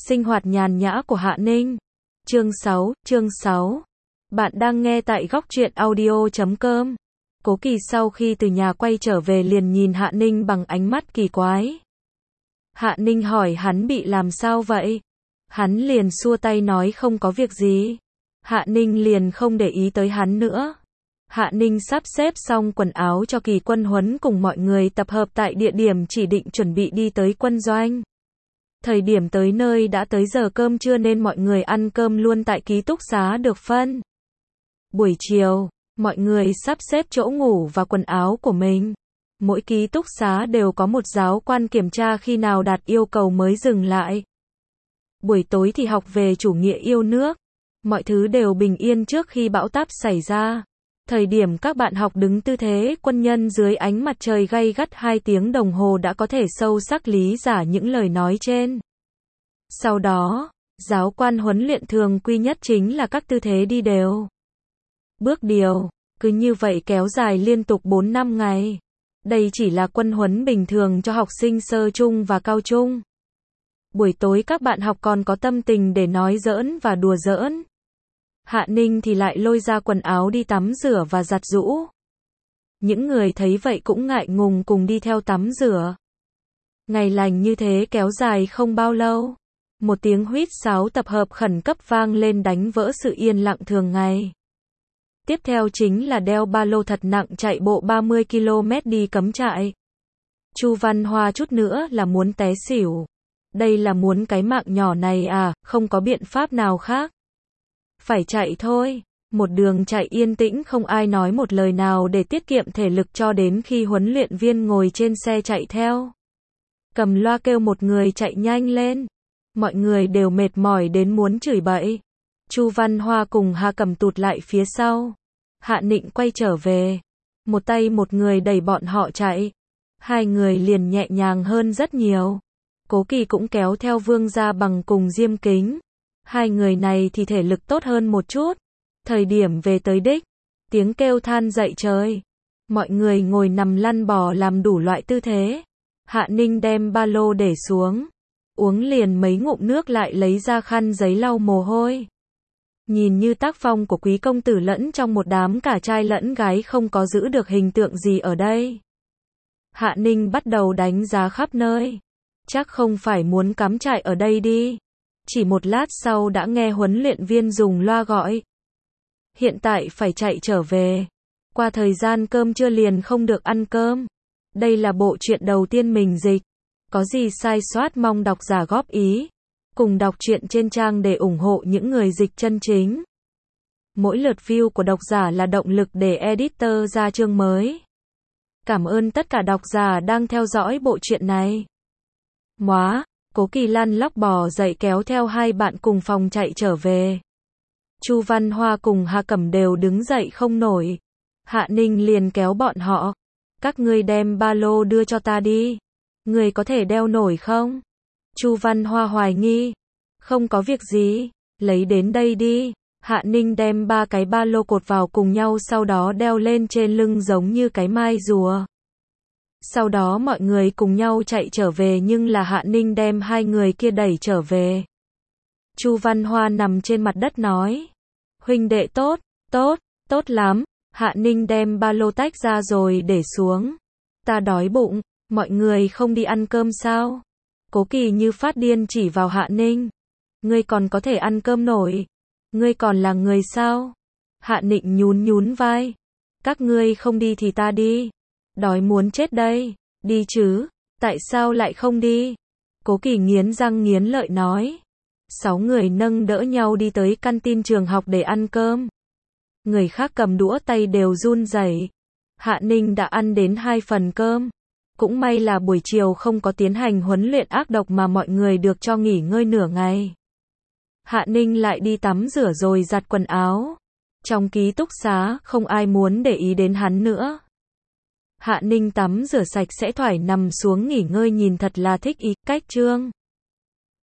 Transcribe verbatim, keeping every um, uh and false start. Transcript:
Sinh hoạt nhàn nhã của Hạ Ninh. Chương sáu, chương sáu. Bạn đang nghe tại góc truyện audio chấm com. Cố Kỳ sau khi từ nhà quay trở về liền nhìn Hạ Ninh bằng ánh mắt kỳ quái. Hạ Ninh hỏi hắn bị làm sao vậy? Hắn liền xua tay nói không có việc gì. Hạ Ninh liền không để ý tới hắn nữa. Hạ Ninh sắp xếp xong quần áo cho kỳ quân huấn cùng mọi người tập hợp tại địa điểm chỉ định chuẩn bị đi tới quân doanh. Thời điểm tới nơi đã tới giờ cơm trưa nên mọi người ăn cơm luôn tại ký túc xá được phân. Buổi chiều, mọi người sắp xếp chỗ ngủ và quần áo của mình. Mỗi ký túc xá đều có một giáo quan kiểm tra khi nào đạt yêu cầu mới dừng lại. Buổi tối thì học về chủ nghĩa yêu nước. Mọi thứ đều bình yên trước khi bão táp xảy ra. Thời điểm các bạn học đứng tư thế quân nhân dưới ánh mặt trời gay gắt hai tiếng đồng hồ đã có thể sâu sắc lý giải những lời nói trên. Sau đó, giáo quan huấn luyện thường quy nhất chính là các tư thế đi đều. Bước điều, cứ như vậy kéo dài liên tục bốn năm ngày. Đây chỉ là quân huấn bình thường cho học sinh sơ trung và cao trung. Buổi tối các bạn học còn có tâm tình để nói giỡn và đùa giỡn. Hạ Ninh thì lại lôi ra quần áo đi tắm rửa và giặt giũ. Những người thấy vậy cũng ngại ngùng cùng đi theo tắm rửa. Ngày lành như thế kéo dài không bao lâu. Một tiếng huýt sáo tập hợp khẩn cấp vang lên đánh vỡ sự yên lặng thường ngày. Tiếp theo chính là đeo ba lô thật nặng chạy bộ ba mươi ki lô mét đi cắm trại. Chu Văn Hoa chút nữa là muốn té xỉu. Đây là muốn cái mạng nhỏ này à, không có biện pháp nào khác. Phải chạy thôi. Một đường chạy yên tĩnh không ai nói một lời nào để tiết kiệm thể lực cho đến khi huấn luyện viên ngồi trên xe chạy theo. Cầm loa kêu một người chạy nhanh lên. Mọi người đều mệt mỏi đến muốn chửi bậy. Chu Văn Hoa cùng Hà Cầm tụt lại phía sau. Hạ Nịnh quay trở về. Một tay một người đẩy bọn họ chạy. Hai người liền nhẹ nhàng hơn rất nhiều. Cố Kỳ cũng kéo theo Vương Gia Bằng cùng Diêm Kính. Hai người này thì thể lực tốt hơn một chút. Thời điểm về tới đích, tiếng kêu than dậy trời. Mọi người ngồi nằm lăn bò làm đủ loại tư thế. Hạ Ninh đem ba lô để xuống. Uống liền mấy ngụm nước lại lấy ra khăn giấy lau mồ hôi. Nhìn như tác phong của quý công tử lẫn trong một đám cả trai lẫn gái không có giữ được hình tượng gì ở đây. Hạ Ninh bắt đầu đánh giá khắp nơi. Chắc không phải muốn cắm trại ở đây đi. Chỉ một lát sau đã nghe huấn luyện viên dùng loa gọi. Hiện tại phải chạy trở về. Qua thời gian cơm trưa liền không được ăn cơm. Đây là bộ truyện đầu tiên mình dịch. Có gì sai sót mong độc giả góp ý. Cùng đọc truyện trên trang để ủng hộ những người dịch chân chính. Mỗi lượt view của độc giả là động lực để editor ra chương mới. Cảm ơn tất cả độc giả đang theo dõi bộ truyện này. Móa, Cố Kỳ lăn lóc bò dậy kéo theo hai bạn cùng phòng chạy trở về. Chu Văn Hoa cùng Hà Cẩm đều đứng dậy không nổi. Hạ Ninh liền kéo bọn họ. Các ngươi đem ba lô đưa cho ta đi. Người có thể đeo nổi không? Chu Văn Hoa hoài nghi. Không có việc gì, lấy đến đây đi. Hạ Ninh đem ba cái ba lô cột vào cùng nhau sau đó đeo lên trên lưng giống như cái mai rùa. Sau đó mọi người cùng nhau chạy trở về nhưng là Hạ Ninh đem hai người kia đẩy trở về. Chu Văn Hoa nằm trên mặt đất nói. Huynh đệ tốt, tốt, tốt lắm. Hạ Ninh đem ba lô tách ra rồi để xuống. Ta đói bụng, mọi người không đi ăn cơm sao? Cố Kỳ như phát điên chỉ vào Hạ Ninh. Ngươi còn có thể ăn cơm nổi. Ngươi còn là người sao? Hạ Ninh nhún nhún vai. Các ngươi không đi thì ta đi. Đói muốn chết đây. Đi chứ, tại sao lại không đi? Cố Kỳ nghiến răng nghiến lợi nói. Sáu người nâng đỡ nhau đi tới căn tin trường học để ăn cơm. Người khác cầm đũa tay đều run rẩy. Hạ Ninh đã ăn đến hai phần cơm. Cũng may là buổi chiều không có tiến hành huấn luyện ác độc mà mọi người được cho nghỉ ngơi nửa ngày. Hạ Ninh lại đi tắm rửa rồi giặt quần áo. Trong ký túc xá không ai muốn để ý đến hắn nữa. Hạ Ninh tắm rửa sạch sẽ thoải nằm xuống nghỉ ngơi nhìn thật là thích ý. Cách chương